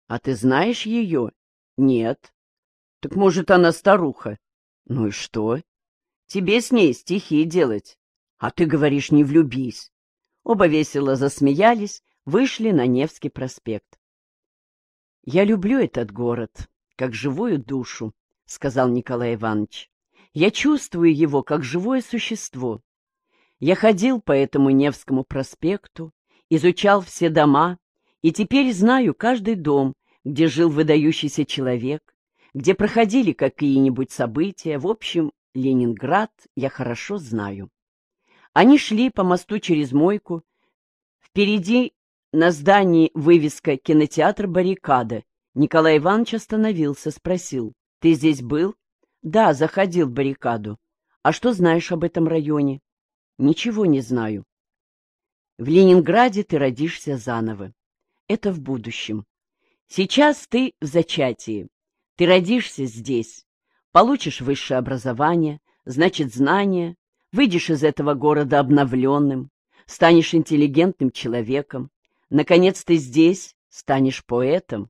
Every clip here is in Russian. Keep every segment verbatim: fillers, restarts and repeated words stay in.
А ты знаешь ее? Нет. Так может, она старуха? Ну и что? Тебе с ней стихи делать. А ты говоришь, не влюбись. Оба весело засмеялись, вышли на Невский проспект. «Я люблю этот город, как живую душу», — сказал Николай Иванович. «Я чувствую его, как живое существо. Я ходил по этому Невскому проспекту, изучал все дома, и теперь знаю каждый дом, где жил выдающийся человек, где проходили какие-нибудь события. В общем, Ленинград я хорошо знаю». Они шли по мосту через Мойку. Впереди на здании вывеска «Кинотеатр Баррикада». Николай Иванович остановился, спросил: «Ты здесь был?» «Да, заходил в Баррикаду. А что знаешь об этом районе?» «Ничего не знаю». «В Ленинграде ты родишься заново. Это в будущем. Сейчас ты в зачатии. Ты родишься здесь, получишь высшее образование, значит, знания, выйдешь из этого города обновленным, станешь интеллигентным человеком. Наконец ты здесь станешь поэтом.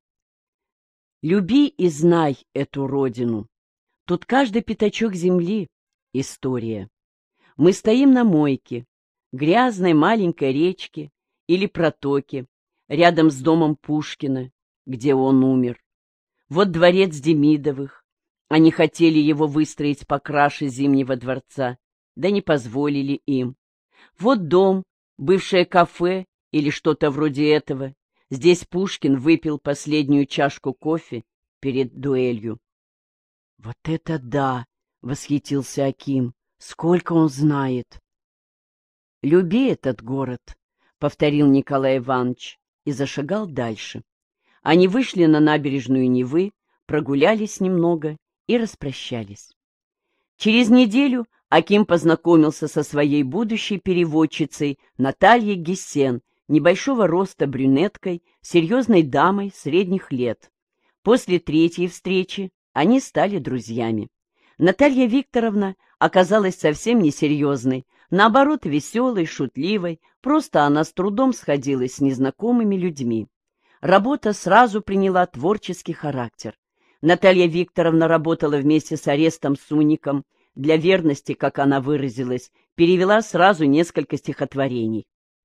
Люби и знай эту родину. Тут каждый пятачок земли — история. Мы стоим на мойке, грязной маленькой речке или протоке, рядом с домом Пушкина, где он умер. Вот дворец Демидовых. Они хотели его выстроить по краше Зимнего дворца, да не позволили им. Вот дом, бывшее кафе или что-то вроде этого. Здесь Пушкин выпил последнюю чашку кофе перед дуэлью. — Вот это да! — восхитился Аким. — Сколько он знает! — Люби этот город, — повторил Николай Иванович и зашагал дальше. Они вышли на набережную Невы, прогулялись немного и распрощались. Через неделю Аким познакомился со своей будущей переводчицей Натальей Гессен, небольшого роста брюнеткой, серьезной дамой средних лет. После третьей встречи они стали друзьями. Наталья Викторовна оказалась совсем несерьезной, наоборот, веселой, шутливой, просто она с трудом сходилась с незнакомыми людьми. Работа сразу приняла творческий характер. Наталья Викторовна работала вместе с Арестом Суником, для верности, как она выразилась, перевела сразу несколько стихотворений.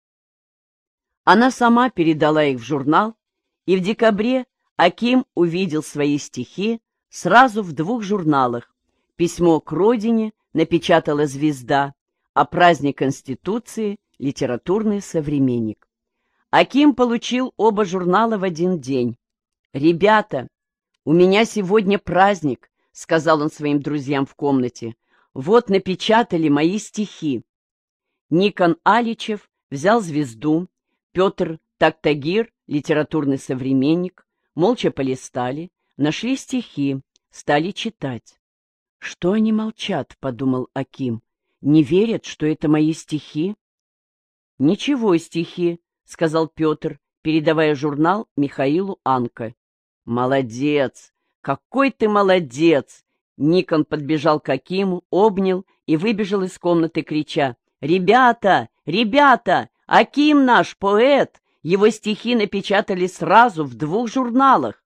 Она сама передала их в журнал, и в декабре Аким увидел свои стихи сразу в двух журналах. «Письмо к родине» напечатала «Звезда», а «Праздник Конституции» — «Литературный современник». Аким получил оба журнала в один день. «Ребята, у меня сегодня праздник», — сказал он своим друзьям в комнате. «Вот напечатали мои стихи». Никон Аличев взял «Звезду», Петр Токтагир, литературный современник, молча полистали, нашли стихи, стали читать. «Что они молчат?» — подумал Аким. «Не верят, что это мои стихи?» «Ничего, стихи», — сказал Петр, передавая журнал Михаилу Анко. «Молодец! Какой ты молодец!» Никон подбежал к Акиму, обнял и выбежал из комнаты, крича: «Ребята! Ребята! Аким наш поэт! Его стихи напечатали сразу в двух журналах!»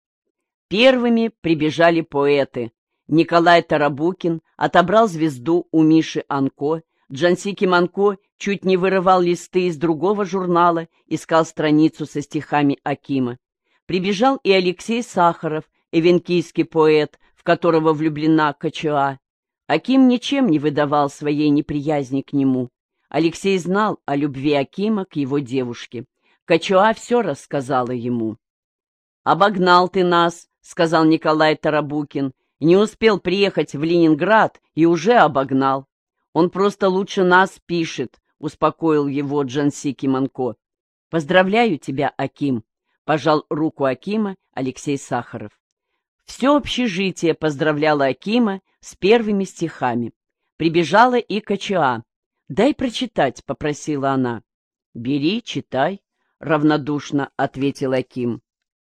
Первыми прибежали поэты. Николай Тарабукин отобрал «Звезду» у Миши Анко, Джансики Манко чуть не вырывал листы из другого журнала, искал страницу со стихами Акима. Прибежал и Алексей Сахаров, эвенкийский поэт, в которого влюблена Качуа. Аким ничем не выдавал своей неприязни к нему. Алексей знал о любви Акима к его девушке. Качуа все рассказала ему. «Обогнал ты нас», — сказал Николай Тарабукин. «Не успел приехать в Ленинград и уже обогнал. Он просто лучше нас пишет», — успокоил его Джансики Манко. «Поздравляю тебя, Аким», — пожал руку Акима Алексей Сахаров. Все общежитие поздравляло Акима с первыми стихами. Прибежала и Качуа. «Дай прочитать», — попросила она. «Бери, читай», — равнодушно ответил Аким.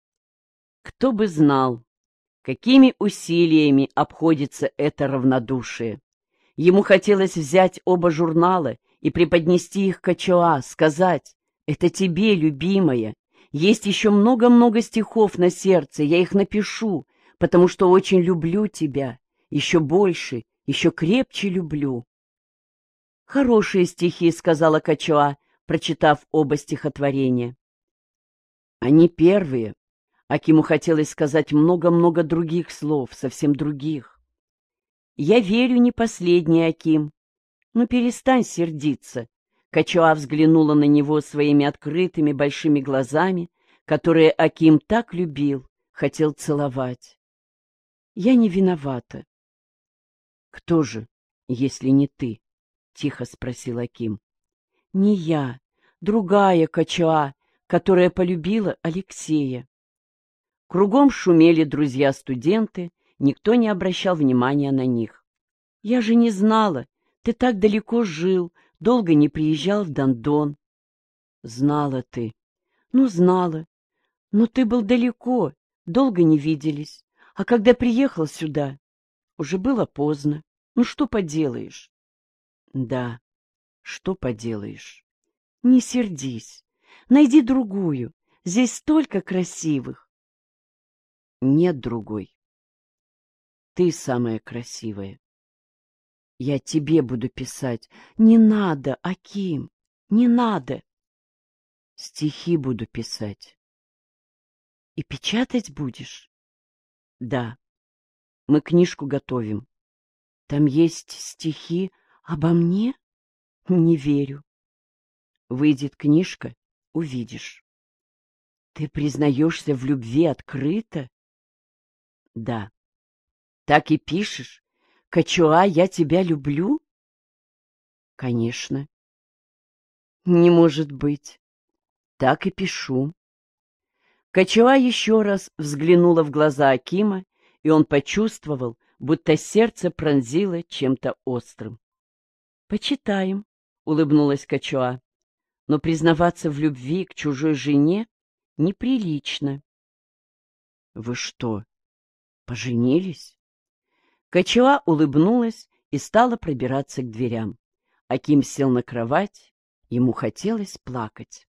Кто бы знал, какими усилиями обходится это равнодушие. Ему хотелось взять оба журнала и преподнести их Качуа, сказать: «Это тебе, любимая, Есть еще много-много стихов на сердце, я их напишу, потому что очень люблю тебя, еще больше, еще крепче люблю. «Хорошие стихи», — сказала Качуа, прочитав оба стихотворения. Они первые. Акиму хотелось сказать много-много других слов, совсем других. «Я верю, не последний, Аким. Ну, перестань сердиться». Качуа взглянула на него своими открытыми большими глазами, которые Аким так любил, хотел целовать. «Я не виновата». «Кто же, если не ты?» — тихо спросил Аким. «Не я, другая Качуа, которая полюбила Алексея». Кругом шумели друзья-студенты, никто не обращал внимания на них. «Я же не знала, ты так далеко жил, долго не приезжал в Дондон». «Знала ты». «Ну, знала. Но ты был далеко, долго не виделись. А когда приехал сюда, уже было поздно. Ну, что поделаешь?» «Да, что поделаешь?» «Не сердись. Найди другую. Здесь столько красивых». «Нет другой. Ты самая красивая. Я тебе буду писать». «Не надо, Аким, не надо». «Стихи буду писать». «И печатать будешь?» «Да. Мы книжку готовим. Там есть стихи обо мне? Не верю». «Выйдет книжка, увидишь». «Ты признаешься в любви открыто?» «Да». «Так и пишешь? Качуа, я тебя люблю?» «Конечно». «Не может быть». «Так и пишу». Качуа еще раз взглянула в глаза Акима, и он почувствовал, будто сердце пронзило чем-то острым. «Почитаем», — улыбнулась Качуа, — «но признаваться в любви к чужой жене неприлично». «Вы что, поженились?» Качуа улыбнулась и стала пробираться к дверям. Аким сел на кровать, ему хотелось плакать.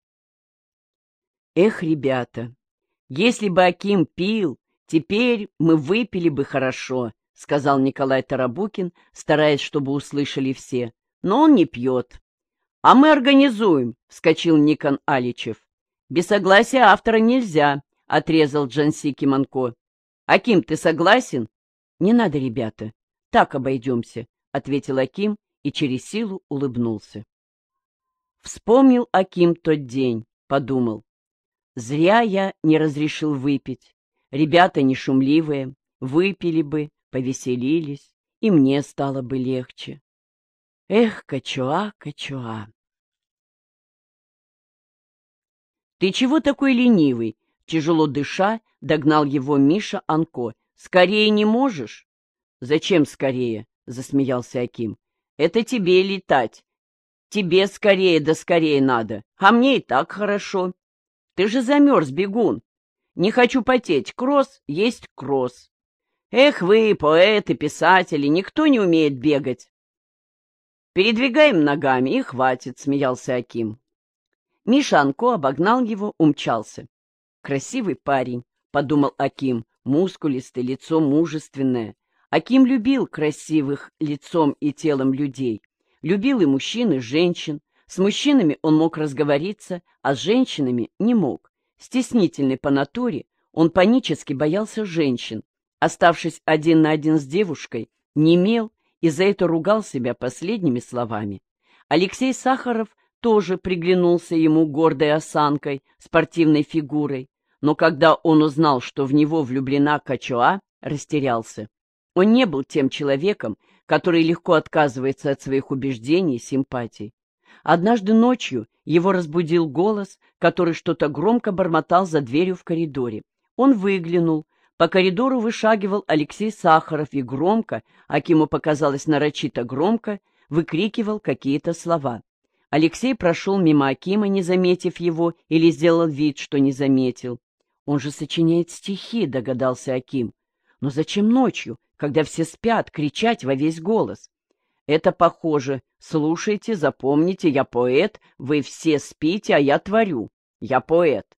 «Эх, ребята, если бы Аким пил, теперь мы выпили бы хорошо», — сказал Николай Тарабукин, стараясь, чтобы услышали все. «Но он не пьет». «А мы организуем», — вскочил Никон Аличев. «Без согласия автора нельзя», — отрезал Джансики Манко. «Аким, ты согласен?» «Не надо, ребята, так обойдемся», — ответил Аким и через силу улыбнулся. Вспомнил Аким тот день, подумал. Зря я не разрешил выпить. Ребята не шумливые, выпили бы, повеселились, и мне стало бы легче. Эх, Качуа, Качуа. «Ты чего такой ленивый?» — тяжело дыша, догнал его Миша Анко. «Скорее не можешь?» «Зачем скорее?» — засмеялся Аким. «Это тебе летать. Тебе скорее да скорее надо, а мне и так хорошо. Ты же замерз, бегун. Не хочу потеть. Кросс есть кросс. Эх вы, поэты, писатели, никто не умеет бегать». «Передвигаем ногами, и хватит», — смеялся Аким. Миша Анко обогнал его, умчался. «Красивый парень», — подумал Аким, мускулистый, лицо мужественное. Аким любил красивых лицом и телом людей. Любил и мужчин, и женщин. С мужчинами он мог разговориться, а с женщинами не мог. Стеснительный по натуре, он панически боялся женщин. Оставшись один на один с девушкой, немел и за это ругал себя последними словами. Алексей Сахаров тоже приглянулся ему гордой осанкой, спортивной фигурой, но когда он узнал, что в него влюблена Качуа, растерялся. Он не был тем человеком, который легко отказывается от своих убеждений и симпатий. Однажды ночью его разбудил голос, который что-то громко бормотал за дверью в коридоре. Он выглянул. По коридору вышагивал Алексей Сахаров и громко, Акиму показалось нарочито громко, выкрикивал какие-то слова. Алексей прошел мимо Акима, не заметив его, или сделал вид, что не заметил. «Он же сочиняет стихи», — догадался Аким. «Но зачем ночью, когда все спят, кричать во весь голос?» «Это похоже. Слушайте, запомните, я поэт, вы все спите, а я творю. Я поэт».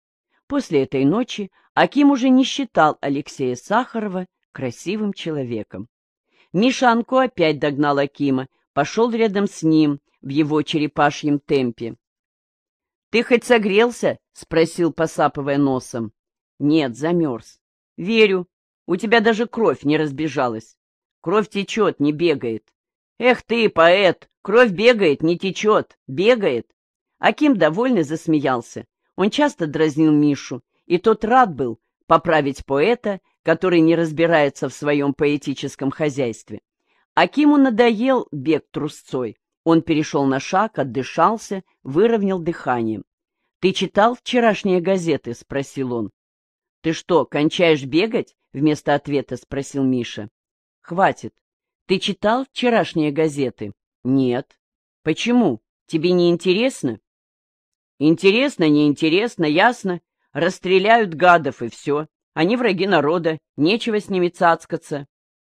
После этой ночи Аким уже не считал Алексея Сахарова красивым человеком. Миша Анко опять догнал Акима, пошел рядом с ним в его черепашьем темпе. — Ты хоть согрелся? — спросил, посапывая носом. — Нет, замерз. — Верю. У тебя даже кровь не разбежалась. Кровь течет, не бегает. Эх ты, поэт, кровь бегает, не течет, бегает. Аким довольно засмеялся. Он часто дразнил Мишу, и тот рад был поправить поэта, который не разбирается в своем поэтическом хозяйстве. Акиму надоел бег трусцой. Он перешел на шаг, отдышался, выровнял дыхание. — Ты читал вчерашние газеты? — спросил он. — Ты что, кончаешь бегать? — вместо ответа спросил Миша. — Хватит. Ты читал вчерашние газеты? — Нет. — Почему? Тебе не интересно? — Интересно, неинтересно, ясно. Расстреляют гадов, и все. Они враги народа, нечего с ними цацкаться.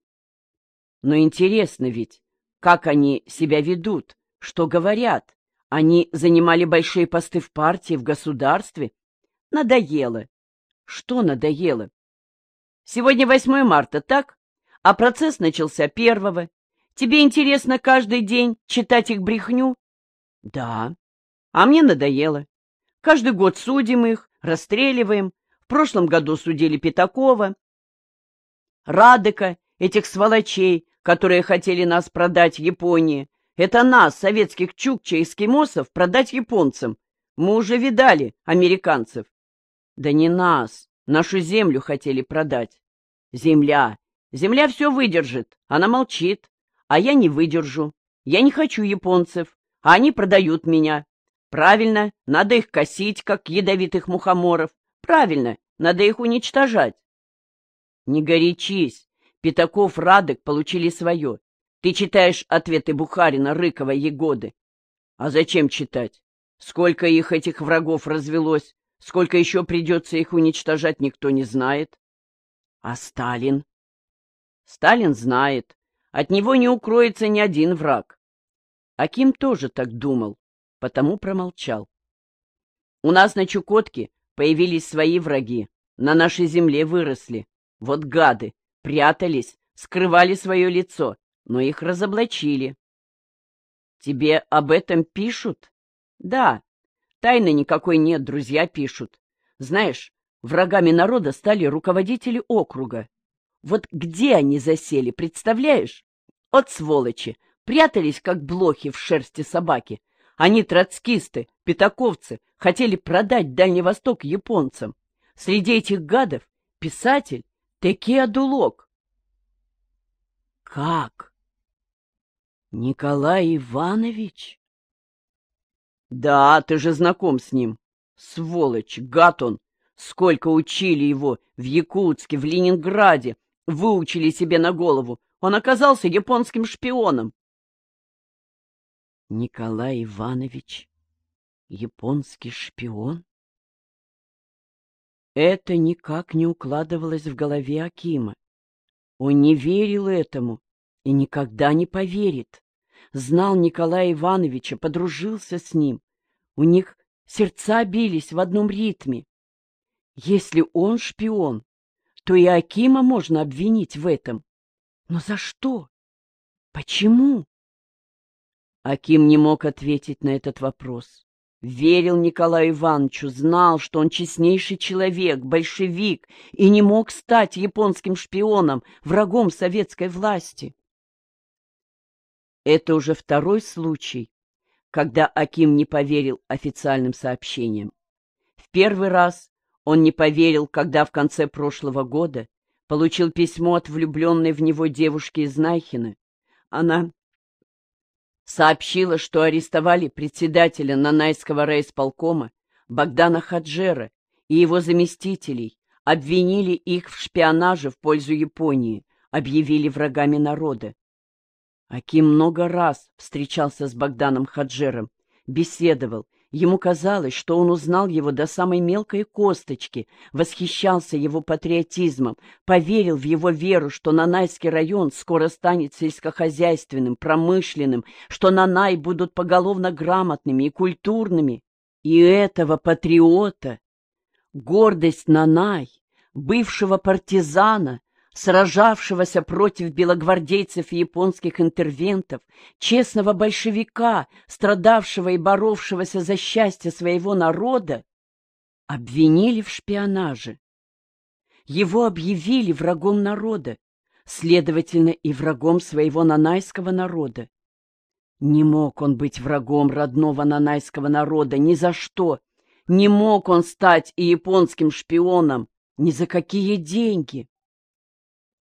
Но интересно ведь, как они себя ведут, что говорят. Они занимали большие посты в партии, в государстве. Надоело. Что надоело? Сегодня восьмое марта, так? А процесс начался первого. Тебе интересно каждый день читать их брехню? Да. А мне надоело. Каждый год судим их, расстреливаем. В прошлом году судили Пятакова, Радека, этих сволочей, которые хотели нас продать Японии. Это нас, советских чукча и эскимосов, продать японцам. Мы уже видали американцев. Да не нас, нашу землю хотели продать. Земля. Земля все выдержит, она молчит. А я не выдержу. Я не хочу японцев, а они продают меня. Правильно, надо их косить, как ядовитых мухоморов. Правильно, надо их уничтожать. Не горячись. Пятаков, Радек получили свое. Ты читаешь ответы Бухарина, Рыкова, Егоды. А зачем читать? Сколько их, этих врагов, развелось? Сколько еще придется их уничтожать, никто не знает. А Сталин? Сталин знает. От него не укроется ни один враг. Аким тоже так думал, потому промолчал. У нас на Чукотке появились свои враги, на нашей земле выросли. Вот гады, прятались, скрывали свое лицо, но их разоблачили. Тебе об этом пишут? Да, тайны никакой нет, друзья пишут. Знаешь, врагами народа стали руководители округа. Вот где они засели, представляешь? От сволочи, прятались, как блохи в шерсти собаки. Они троцкисты, пятаковцы, хотели продать Дальний Восток японцам. Среди этих гадов писатель Теке Адулок. Как? Николай Иванович? Да, ты же знаком с ним. Сволочь, гад он. Сколько учили его в Якутске, в Ленинграде. Выучили себе на голову. Он оказался японским шпионом. Николай Иванович, японский шпион? Это никак не укладывалось в голове Акима. Он не верил этому и никогда не поверит. Знал Николая Ивановича, подружился с ним. У них сердца бились в одном ритме. Если он шпион, то и Акима можно обвинить в этом. Но за что? Почему? Аким не мог ответить на этот вопрос. Верил Николаю Ивановичу, знал, что он честнейший человек, большевик, и не мог стать японским шпионом, врагом советской власти. Это уже второй случай, когда Аким не поверил официальным сообщениям. В первый раз он не поверил, когда в конце прошлого года получил письмо от влюбленной в него девушки из Найхина. Она сообщила, что арестовали председателя Нанайского райисполкома Богдана Хаджера и его заместителей, обвинили их в шпионаже в пользу Японии, объявили врагами народа. Аким много раз встречался с Богданом Хаджером, беседовал. Ему казалось, что он узнал его до самой мелкой косточки, восхищался его патриотизмом, поверил в его веру, что Нанайский район скоро станет сельскохозяйственным, промышленным, что Нанай будут поголовно грамотными и культурными. И этого патриота гордость Нанай, бывшего партизана, сражавшегося против белогвардейцев и японских интервентов, честного большевика, страдавшего и боровшегося за счастье своего народа, обвинили в шпионаже. Его объявили врагом народа, следовательно, и врагом своего нанайского народа. Не мог он быть врагом родного нанайского народа ни за что. Не мог он стать и японским шпионом ни за какие деньги.